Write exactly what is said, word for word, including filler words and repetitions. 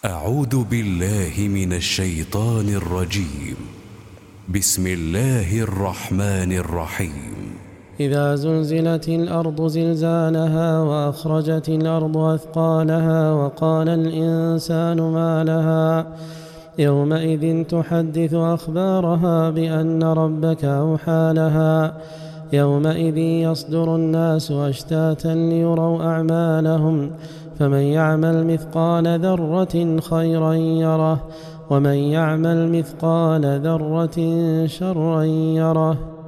أعوذ بالله من الشيطان الرجيم. بسم الله الرحمن الرحيم. إذا زلزلت الأرض زلزالها وأخرجت الأرض أثقالها وقال الإنسان ما لها يومئذ تحدث أخبارها بأن ربك أوحى لها يومئذ يصدر الناس أشتاتا ليروا أعمالهم فمن يعمل مثقال ذرة خيرا يره ومن يعمل مثقال ذرة شرا يره.